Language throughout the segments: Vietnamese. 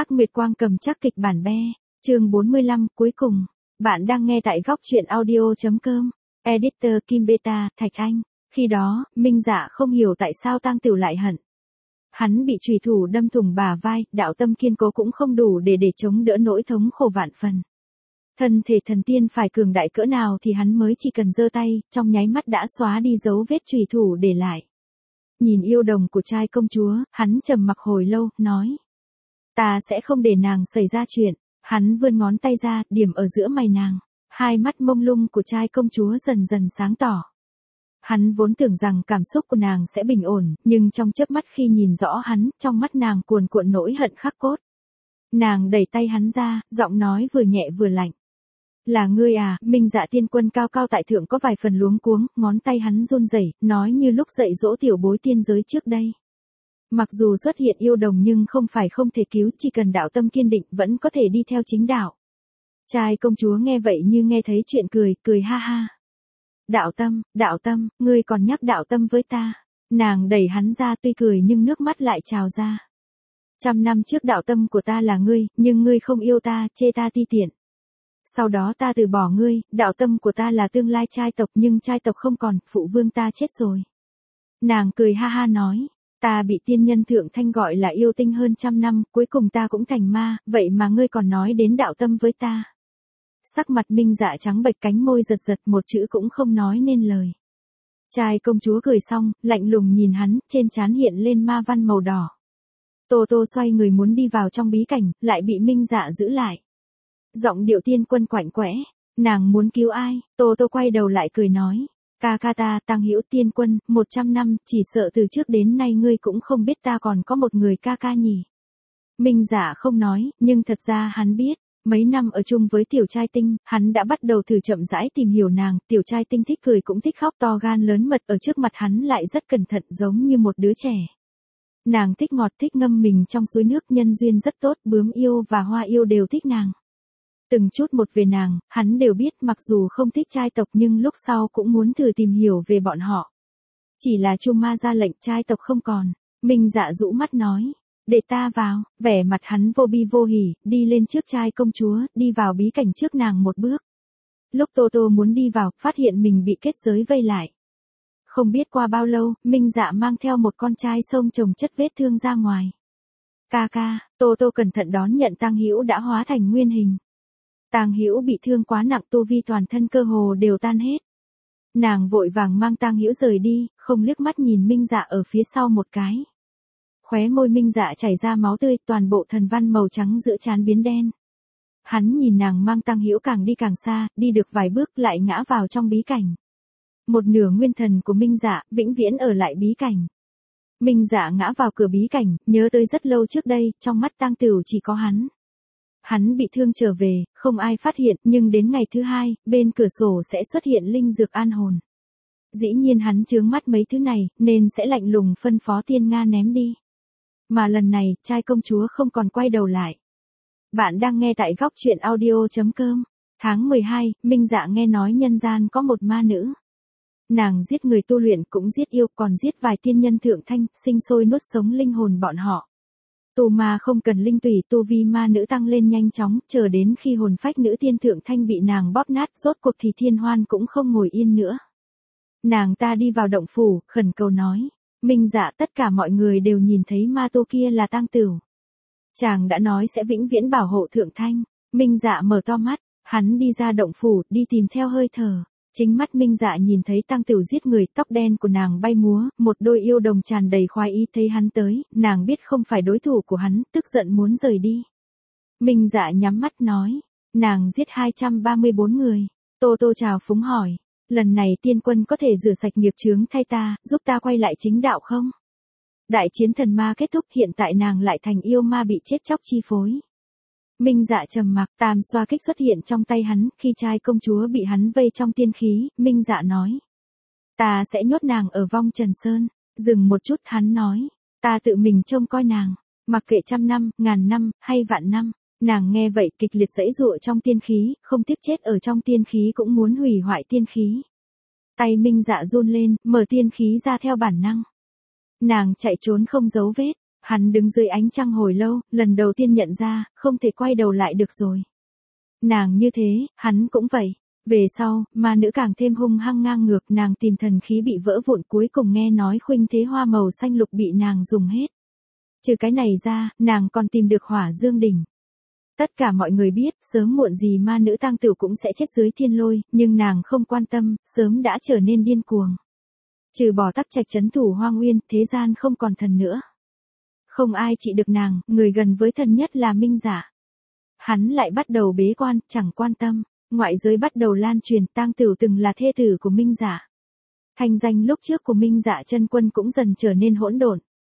Hắc Nguyệt Quang cầm chắc kịch bản be. Chương 45, cuối cùng. Bạn đang nghe tại góc truyện audio.com. Editor Kim Beta, Thạch Anh. Khi đó, Minh Dạ không hiểu tại sao Tang Tửu lại hận. Hắn bị chùy thủ đâm thủng bả vai, đạo tâm kiên cố cũng không đủ để chống đỡ nỗi thống khổ vạn phần. Thân thể thần tiên phải cường đại cỡ nào thì hắn mới chỉ cần giơ tay, trong nháy mắt đã xóa đi dấu vết chùy thủ để lại. Nhìn yêu đồng của trai công chúa, hắn trầm mặc hồi lâu, nói. Ta sẽ không để nàng xảy ra chuyện. Hắn vươn ngón tay ra, điểm ở giữa mày nàng. Hai mắt mông lung của trai công chúa dần dần sáng tỏ. Hắn vốn tưởng rằng cảm xúc của nàng sẽ bình ổn, nhưng trong chớp mắt khi nhìn rõ hắn, trong mắt nàng cuồn cuộn nỗi hận khắc cốt. Nàng đẩy tay hắn ra, giọng nói vừa nhẹ vừa lạnh. Là ngươi à? Minh Dạ tiên quân cao cao tại thượng có vài phần luống cuống, ngón tay hắn run rẩy, nói như lúc dạy dỗ tiểu bối tiên giới trước đây. Mặc dù xuất hiện yêu đồng nhưng không phải không thể cứu, chỉ cần đạo tâm kiên định vẫn có thể đi theo chính đạo. Trai công chúa nghe vậy như nghe thấy chuyện cười, cười ha ha. Đạo tâm, ngươi còn nhắc đạo tâm với ta. Nàng đẩy hắn ra tuy cười nhưng nước mắt lại trào ra. 100 năm trước đạo tâm của ta là ngươi, nhưng ngươi không yêu ta, chê ta ti tiện. Sau đó ta từ bỏ ngươi, đạo tâm của ta là tương lai trai tộc nhưng trai tộc không còn, phụ vương ta chết rồi. Nàng cười ha ha nói. Ta bị tiên nhân thượng thanh gọi là yêu tinh hơn 100 năm, cuối cùng ta cũng thành ma, vậy mà ngươi còn nói đến đạo tâm với ta. Sắc mặt Minh Dạ trắng bệch, cánh môi giật giật, một chữ cũng không nói nên lời. Trai công chúa cười xong, lạnh lùng nhìn hắn, trên trán hiện lên ma văn màu đỏ. Tô Tô xoay người muốn đi vào trong bí cảnh, lại bị Minh Dạ giữ lại. Giọng điệu tiên quân quạnh quẽ, nàng muốn cứu ai? Tô Tô quay đầu lại cười nói. Ca ca ta, Tăng Hữu tiên quân, 100 năm, chỉ sợ từ trước đến nay ngươi cũng không biết ta còn có một người ca ca nhỉ. Minh Dạ không nói, nhưng thật ra hắn biết. Mấy năm ở chung với tiểu trai tinh, hắn đã bắt đầu thử chậm rãi tìm hiểu nàng, tiểu trai tinh thích cười cũng thích khóc, to gan lớn mật, ở trước mặt hắn lại rất cẩn thận giống như một đứa trẻ. Nàng thích ngọt, thích ngâm mình trong suối nước, nhân duyên rất tốt, bướm yêu và hoa yêu đều thích nàng. Từng chút một về nàng, hắn đều biết, mặc dù không thích trai tộc nhưng lúc sau cũng muốn thử tìm hiểu về bọn họ. Chỉ là Chu Ma ra lệnh trai tộc không còn. Minh Dạ rũ mắt nói. Để ta vào. Vẻ mặt hắn vô bi vô hỉ, đi lên trước trai công chúa, đi vào bí cảnh trước nàng một bước. Lúc Tô Tô muốn đi vào, phát hiện mình bị kết giới vây lại. Không biết qua bao lâu, Minh Dạ mang theo một con trai xông chồng chất vết thương ra ngoài. Ca ca, Tô Tô cẩn thận đón nhận Tăng Hữu đã hóa thành nguyên hình. Tang Hữu bị thương quá nặng, tu vi toàn thân cơ hồ đều tan hết. Nàng vội vàng mang Tang Hữu rời đi, không liếc mắt nhìn Minh Dạ ở phía sau một cái. Khóe môi Minh Dạ chảy ra máu tươi, toàn bộ thần văn màu trắng giữa trán biến đen. Hắn nhìn nàng mang Tang Hữu càng đi càng xa, đi được vài bước lại ngã vào trong bí cảnh. Một nửa nguyên thần của Minh Dạ vĩnh viễn ở lại bí cảnh. Minh Dạ ngã vào cửa bí cảnh, nhớ tới rất lâu trước đây, trong mắt Tang Tửu chỉ có hắn. Hắn bị thương trở về, không ai phát hiện, nhưng đến ngày thứ hai, bên cửa sổ sẽ xuất hiện linh dược an hồn. Dĩ nhiên hắn chướng mắt mấy thứ này, nên sẽ lạnh lùng phân phó Tiên Nga ném đi. Mà lần này, trai công chúa không còn quay đầu lại. Bạn đang nghe tại góc truyện audio.com. Tháng 12, Minh Dạ nghe nói nhân gian có một ma nữ. Nàng giết người tu luyện cũng giết yêu, còn giết vài tiên nhân thượng thanh, sinh sôi nuốt sống linh hồn bọn họ. Tu ma không cần linh tủy, tu vi ma nữ tăng lên nhanh chóng, chờ đến khi hồn phách nữ tiên thượng thanh bị nàng bóp nát, rốt cuộc thì Thiên Hoan cũng không ngồi yên nữa. Nàng ta đi vào động phủ, khẩn cầu nói. Minh Dạ, tất cả mọi người đều nhìn thấy ma tu kia là Tang Tửu. Chàng đã nói sẽ vĩnh viễn bảo hộ thượng thanh. Minh Dạ mở to mắt, hắn đi ra động phủ, đi tìm theo hơi thở. Chính mắt Minh Dạ nhìn thấy Tang Tửu giết người, tóc đen của nàng bay múa, một đôi yêu đồng tràn đầy khoái ý, thấy hắn tới, nàng biết không phải đối thủ của hắn, tức giận muốn rời đi. Minh Dạ nhắm mắt nói, nàng giết 234 người. Tô Tô chào phúng hỏi, lần này tiên quân có thể rửa sạch nghiệp chướng thay ta, giúp ta quay lại chính đạo không? Đại chiến thần ma kết thúc, hiện tại nàng lại thành yêu ma bị chết chóc chi phối. Minh Dạ trầm mặc, tam xoa kích xuất hiện trong tay hắn, khi trai công chúa bị hắn vây trong tiên khí, Minh Dạ nói. Ta sẽ nhốt nàng ở vong Trần Sơn. Dừng một chút, hắn nói. Ta tự mình trông coi nàng, mặc kệ 100 năm, 1000 năm, hay vạn năm. Nàng nghe vậy kịch liệt giãy giụa trong tiên khí, không tiếc chết ở trong tiên khí cũng muốn hủy hoại tiên khí. Tay Minh Dạ run lên, mở tiên khí ra theo bản năng. Nàng chạy trốn không giấu vết. Hắn đứng dưới ánh trăng hồi lâu, lần đầu tiên nhận ra, không thể quay đầu lại được rồi. Nàng như thế, hắn cũng vậy. Về sau, ma nữ càng thêm hung hăng ngang ngược, nàng tìm thần khí bị vỡ vụn, cuối cùng nghe nói khuynh thế hoa màu xanh lục bị nàng dùng hết. Trừ cái này ra, nàng còn tìm được hỏa dương đỉnh. Tất cả mọi người biết, sớm muộn gì ma nữ tang tử cũng sẽ chết dưới thiên lôi, nhưng nàng không quan tâm, sớm đã trở nên điên cuồng. Trừ bỏ Tắc Trạch trấn thủ Hoang Nguyên, thế gian không còn thần nữa. Không ai trị được nàng, người gần với thần nhất là Minh Dạ. Hắn lại bắt đầu bế quan, chẳng quan tâm. Ngoại giới bắt đầu lan truyền, tang tử từng là thê tử của Minh Dạ. Thành danh lúc trước của Minh Dạ chân quân cũng dần trở nên hỗn độn.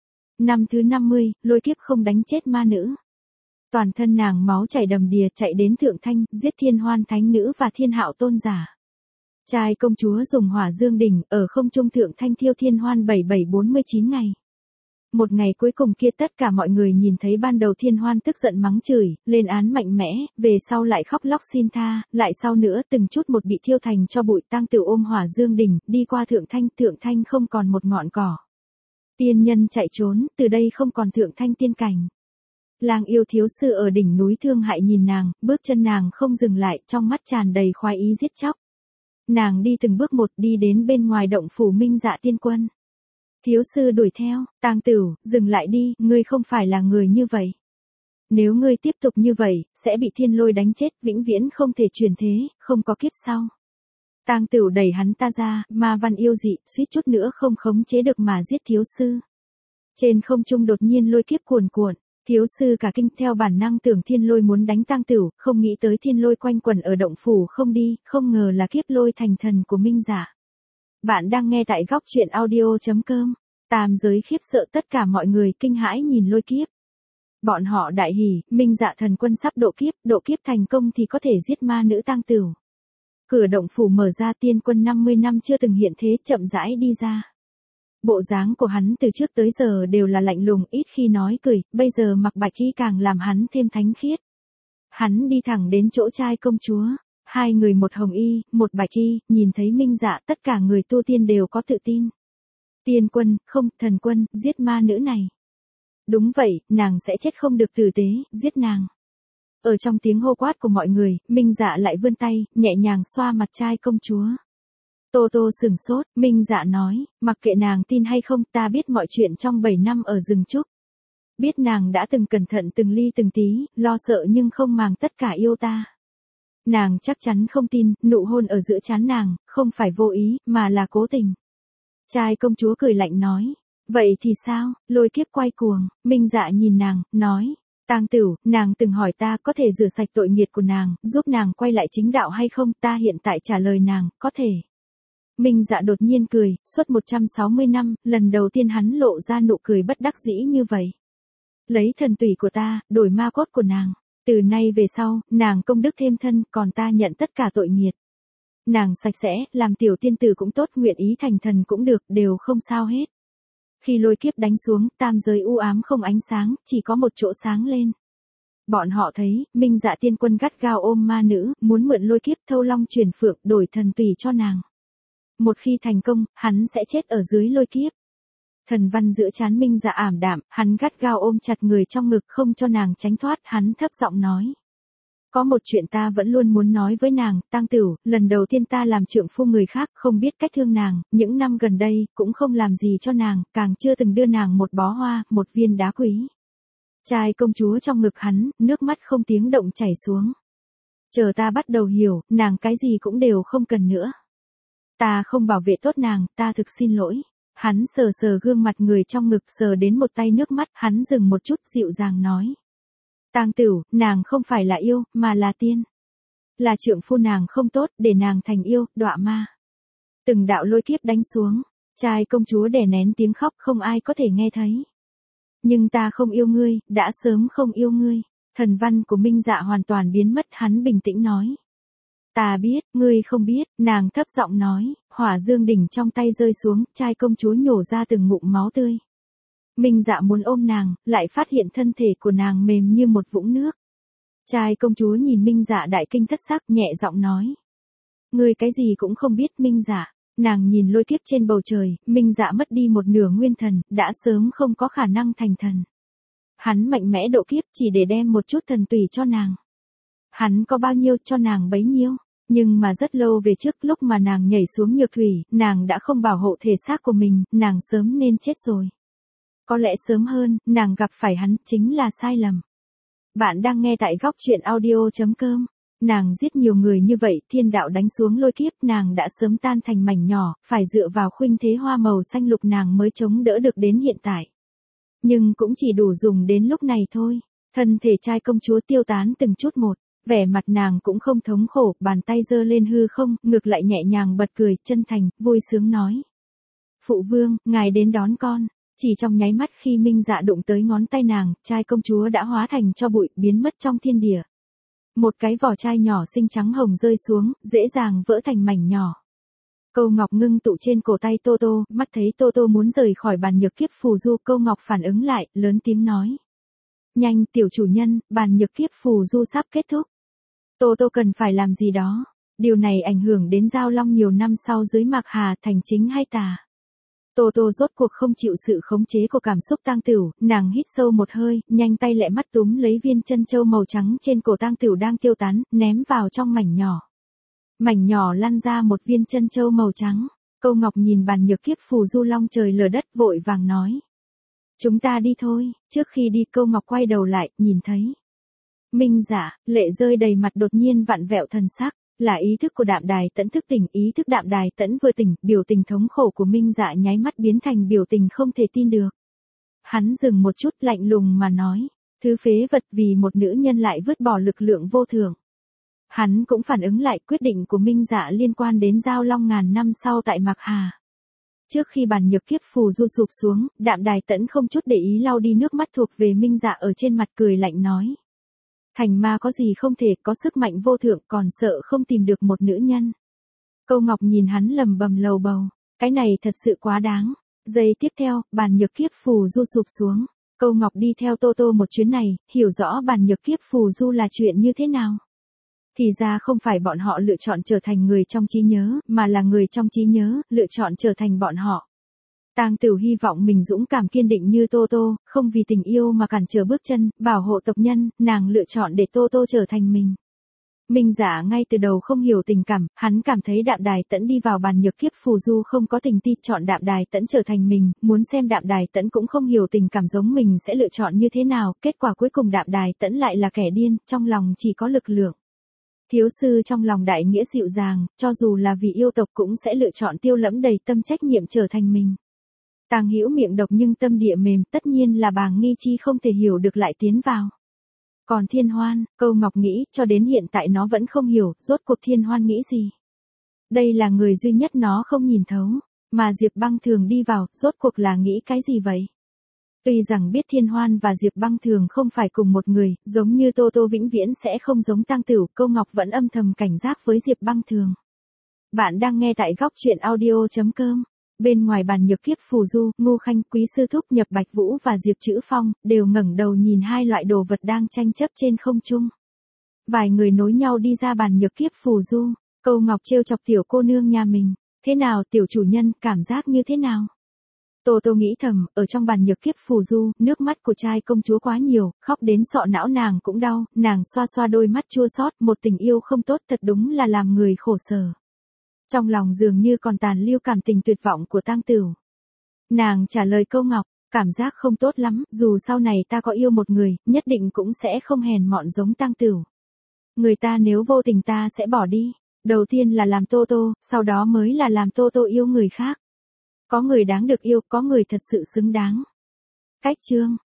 Năm thứ 50, lôi kiếp không đánh chết ma nữ. Toàn thân nàng máu chảy đầm đìa, chạy đến Thượng Thanh, giết Thiên Hoan Thánh Nữ và Thiên Hạo Tôn giả. Trai công chúa dùng hỏa dương đỉnh, ở không trung Thượng Thanh thiêu Thiên Hoan 7749 ngày. Một ngày cuối cùng kia tất cả mọi người nhìn thấy ban đầu Thiên Hoan tức giận mắng chửi, lên án mạnh mẽ, về sau lại khóc lóc xin tha, lại sau nữa từng chút một bị thiêu thành cho bụi. Tang tử ôm hỏa dương đỉnh, đi qua Thượng Thanh không còn một ngọn cỏ. Tiên nhân chạy trốn, từ đây không còn Thượng Thanh tiên cảnh. Lang yêu thiếu sư ở đỉnh núi thương hại nhìn nàng, bước chân nàng không dừng lại, trong mắt tràn đầy khoái ý giết chóc. Nàng đi từng bước một, đi đến bên ngoài động phủ Minh Dạ tiên quân. Thiếu sư đuổi theo, Tang tử, dừng lại đi, ngươi không phải là người như vậy. Nếu ngươi tiếp tục như vậy, sẽ bị thiên lôi đánh chết, vĩnh viễn không thể chuyển thế, không có kiếp sau. Tang tử đẩy hắn ta ra, ma văn yêu dị, suýt chút nữa không khống chế được mà giết thiếu sư. Trên không trung đột nhiên lôi kiếp cuồn cuộn. Thiếu sư cả kinh, theo bản năng tưởng thiên lôi muốn đánh tang tử, không nghĩ tới thiên lôi quanh quẩn ở động phủ không đi, không ngờ là kiếp lôi thành thần của Minh Dạ. Bạn đang nghe tại góc truyện audio.com. Tam giới khiếp sợ, tất cả mọi người kinh hãi nhìn lôi kiếp. Bọn họ đại hỉ, Minh Dạ thần quân sắp độ kiếp thành công thì có thể giết ma nữ tang tử. Cửa động phủ mở ra, tiên quân 50 năm chưa từng hiện thế chậm rãi đi ra. Bộ dáng của hắn từ trước tới giờ đều là lạnh lùng, ít khi nói cười, bây giờ mặc bạch y càng làm hắn thêm thánh khiết. Hắn đi thẳng đến chỗ trai công chúa, hai người một hồng y, một bạch y, nhìn thấy Minh Dạ tất cả người tu tiên đều có tự tin. Tiên quân, không, thần quân, giết ma nữ này. Đúng vậy, nàng sẽ chết không được tử tế, giết nàng. Ở trong tiếng hô quát của mọi người, Minh Dạ lại vươn tay, nhẹ nhàng xoa mặt trai công chúa. Tô Tô sửng sốt, Minh Dạ nói, mặc kệ nàng tin hay không, ta biết mọi chuyện trong 7 năm ở rừng trúc. Biết nàng đã từng cẩn thận từng ly từng tí, lo sợ nhưng không màng tất cả yêu ta. Nàng chắc chắn không tin, nụ hôn ở giữa trán nàng, không phải vô ý, mà là cố tình. Trai công chúa cười lạnh nói, vậy thì sao, lôi kiếp quay cuồng. Minh Dạ nhìn nàng, nói, Tang tử, nàng từng hỏi ta có thể rửa sạch tội nghiệt của nàng, giúp nàng quay lại chính đạo hay không, ta hiện tại trả lời nàng, có thể. Minh Dạ đột nhiên cười, suốt 160 năm, lần đầu tiên hắn lộ ra nụ cười bất đắc dĩ như vậy. Lấy thần tùy của ta, đổi ma cốt của nàng. Từ nay về sau, nàng công đức thêm thân, còn ta nhận tất cả tội nghiệt. Nàng sạch sẽ, làm tiểu tiên tử cũng tốt, nguyện ý thành thần cũng được, đều không sao hết. Khi lôi kiếp đánh xuống, tam giới u ám không ánh sáng, chỉ có một chỗ sáng lên. Bọn họ thấy, Minh Dạ tiên quân gắt gao ôm ma nữ, muốn mượn lôi kiếp thâu long truyền phượng, đổi thần tùy cho nàng. Một khi thành công, hắn sẽ chết ở dưới lôi kiếp. Thần văn giữa trán Minh Dạ ảm đạm, hắn gắt gao ôm chặt người trong ngực không cho nàng tránh thoát, hắn thấp giọng nói. Có một chuyện ta vẫn luôn muốn nói với nàng, Tang tử, lần đầu tiên ta làm trượng phu người khác, không biết cách thương nàng, những năm gần đây, cũng không làm gì cho nàng, càng chưa từng đưa nàng một bó hoa, một viên đá quý. Trai công chúa trong ngực hắn, nước mắt không tiếng động chảy xuống. Chờ ta bắt đầu hiểu, nàng cái gì cũng đều không cần nữa. Ta không bảo vệ tốt nàng, ta thực xin lỗi. Hắn sờ sờ gương mặt người trong ngực, sờ đến một tay nước mắt, hắn dừng một chút, dịu dàng nói. Tang tử, nàng không phải là yêu, mà là tiên. Là trượng phu nàng không tốt, để nàng thành yêu, đọa ma. Từng đạo lôi kiếp đánh xuống, trai công chúa đè nén tiếng khóc không ai có thể nghe thấy. Nhưng ta không yêu ngươi, đã sớm không yêu ngươi. Thần văn của Minh Dạ hoàn toàn biến mất, hắn bình tĩnh nói. Ta biết, ngươi không biết, nàng thấp giọng nói, hỏa dương đỉnh trong tay rơi xuống, trai công chúa nhổ ra từng ngụm máu tươi. Minh Dạ muốn ôm nàng, lại phát hiện thân thể của nàng mềm như một vũng nước. Trai công chúa nhìn Minh Dạ đại kinh thất sắc, nhẹ giọng nói. Ngươi cái gì cũng không biết. Minh Dạ, nàng nhìn lôi kiếp trên bầu trời, Minh Dạ mất đi một nửa nguyên thần, đã sớm không có khả năng thành thần. Hắn mạnh mẽ độ kiếp chỉ để đem một chút thần tùy cho nàng. Hắn có bao nhiêu cho nàng bấy nhiêu. Nhưng mà rất lâu về trước lúc mà nàng nhảy xuống nhược thủy, nàng đã không bảo hộ thể xác của mình, nàng sớm nên chết rồi. Có lẽ sớm hơn, nàng gặp phải hắn chính là sai lầm. Bạn đang nghe tại góc truyện audio.com. Nàng giết nhiều người như vậy, thiên đạo đánh xuống lôi kiếp, nàng đã sớm tan thành mảnh nhỏ, phải dựa vào khuynh thế hoa màu xanh lục nàng mới chống đỡ được đến hiện tại. Nhưng cũng chỉ đủ dùng đến lúc này thôi. Thân thể trai công chúa tiêu tán từng chút một, vẻ mặt nàng cũng không thống khổ, bàn tay giơ lên hư không, ngược lại nhẹ nhàng bật cười, chân thành, vui sướng nói. Phụ vương, ngài đến đón con. Chỉ trong nháy mắt khi Minh Dạ đụng tới ngón tay nàng, trai công chúa đã hóa thành tro bụi, biến mất trong thiên địa. Một cái vỏ chai nhỏ xinh trắng hồng rơi xuống, dễ dàng vỡ thành mảnh nhỏ. Câu ngọc ngưng tụ trên cổ tay Tô Tô, mắt thấy Tô Tô muốn rời khỏi bàn nhược kiếp phù du, câu ngọc phản ứng lại, lớn tiếng nói. Nhanh, tiểu chủ nhân, bàn nhược kiếp phù du sắp kết thúc. Tô Tô cần phải làm gì đó. Điều này ảnh hưởng đến Giao Long nhiều năm sau dưới Mạc Hà, thành chính hay tà. Tô Tô rốt cuộc không chịu sự khống chế của cảm xúc tang tửu, nàng hít sâu một hơi, nhanh tay lẹ mắt túm lấy viên chân châu màu trắng trên cổ tang tửu đang tiêu tán, ném vào trong mảnh nhỏ. Mảnh nhỏ lăn ra một viên chân châu màu trắng. Câu ngọc nhìn bàn nhược kiếp phù du long trời lở đất vội vàng nói. Chúng ta đi thôi. Trước khi đi câu ngọc quay đầu lại, nhìn thấy. Minh Dạ, lệ rơi đầy mặt đột nhiên vặn vẹo thần sắc. Là ý thức của Đạm Đài Tẫn thức tỉnh, ý thức Đạm Đài Tẫn vừa tỉnh, biểu tình thống khổ của Minh Dạ nháy mắt biến thành biểu tình không thể tin được. Hắn dừng một chút lạnh lùng mà nói, thứ phế vật vì một nữ nhân lại vứt bỏ lực lượng vô thượng. Hắn cũng phản ứng lại quyết định của Minh Dạ liên quan đến Giao Long ngàn năm sau tại Mạc Hà. Trước khi bàn nhược kiếp phù du sụp xuống, Đạm Đài Tẫn không chút để ý lau đi nước mắt thuộc về Minh Dạ ở trên mặt, cười lạnh nói. Thành ma có gì không thể, có sức mạnh vô thượng, còn sợ không tìm được một nữ nhân. Câu ngọc nhìn hắn lầm bầm lầu bầu, cái này thật sự quá đáng. Giây tiếp theo, bàn nhược kiếp phù du sụp xuống. Câu ngọc đi theo Tô Tô một chuyến này, hiểu rõ bàn nhược kiếp phù du là chuyện như thế nào. Thì ra không phải bọn họ lựa chọn trở thành người trong trí nhớ, mà là người trong trí nhớ, lựa chọn trở thành bọn họ. Tang Tửu hy vọng mình dũng cảm kiên định như Tô Tô, không vì tình yêu mà cản trở bước chân, bảo hộ tộc nhân, nàng lựa chọn để Tô Tô trở thành mình. Minh Dạ ngay từ đầu không hiểu tình cảm, hắn cảm thấy Đạm Đài Tẫn đi vào bàn nhược kiếp phù du không có tình ti, chọn Đạm Đài Tẫn trở thành mình, muốn xem Đạm Đài Tẫn cũng không hiểu tình cảm giống mình sẽ lựa chọn như thế nào, kết quả cuối cùng Đạm Đài Tẫn lại là kẻ điên, trong lòng chỉ có lực lượng. Thiếu sư trong lòng đại nghĩa dịu dàng, cho dù là vì yêu tộc cũng sẽ lựa chọn tiêu lẫm đầy tâm trách nhiệm trở thành mình. Tàng Hữu miệng độc nhưng tâm địa mềm, tất nhiên là Bàng Nghi Chi không thể hiểu được lại tiến vào. Còn Thiên Hoan, Câu Ngọc nghĩ, cho đến hiện tại nó vẫn không hiểu, rốt cuộc Thiên Hoan nghĩ gì. Đây là người duy nhất nó không nhìn thấu, mà Diệp Băng Thường đi vào, rốt cuộc là nghĩ cái gì vậy? Tuy rằng biết Thiên Hoan và Diệp Băng Thường không phải cùng một người, giống như Tô Tô vĩnh viễn sẽ không giống Tang Tửu, Câu Ngọc vẫn âm thầm cảnh giác với Diệp Băng Thường. Bạn đang nghe tại góc truyện audio.com. Bên ngoài bàn nhược kiếp phù du, Ngô Khanh, Quý Sư Thúc, Nhập Bạch Vũ và Diệp Chữ Phong, đều ngẩng đầu nhìn hai loại đồ vật đang tranh chấp trên không trung. Vài người nối nhau đi ra bàn nhược kiếp phù du, Câu Ngọc trêu chọc tiểu cô nương nhà mình. Thế nào tiểu chủ nhân, cảm giác như thế nào? Tô Tô nghĩ thầm, ở trong bàn nhược kiếp phù du, nước mắt của trai công chúa quá nhiều, khóc đến sọ não nàng cũng đau, nàng xoa xoa đôi mắt chua xót, một tình yêu không tốt thật đúng là làm người khổ sở. Trong lòng dường như còn tàn lưu cảm tình tuyệt vọng của Tang Tửu. Nàng trả lời Câu Ngọc, cảm giác không tốt lắm, dù sau này ta có yêu một người, nhất định cũng sẽ không hèn mọn giống Tang Tửu. Người ta nếu vô tình ta sẽ bỏ đi, đầu tiên là làm Tô Tô, sau đó mới là làm Tô Tô yêu người khác. Có người đáng được yêu, có người thật sự xứng đáng. Cách chương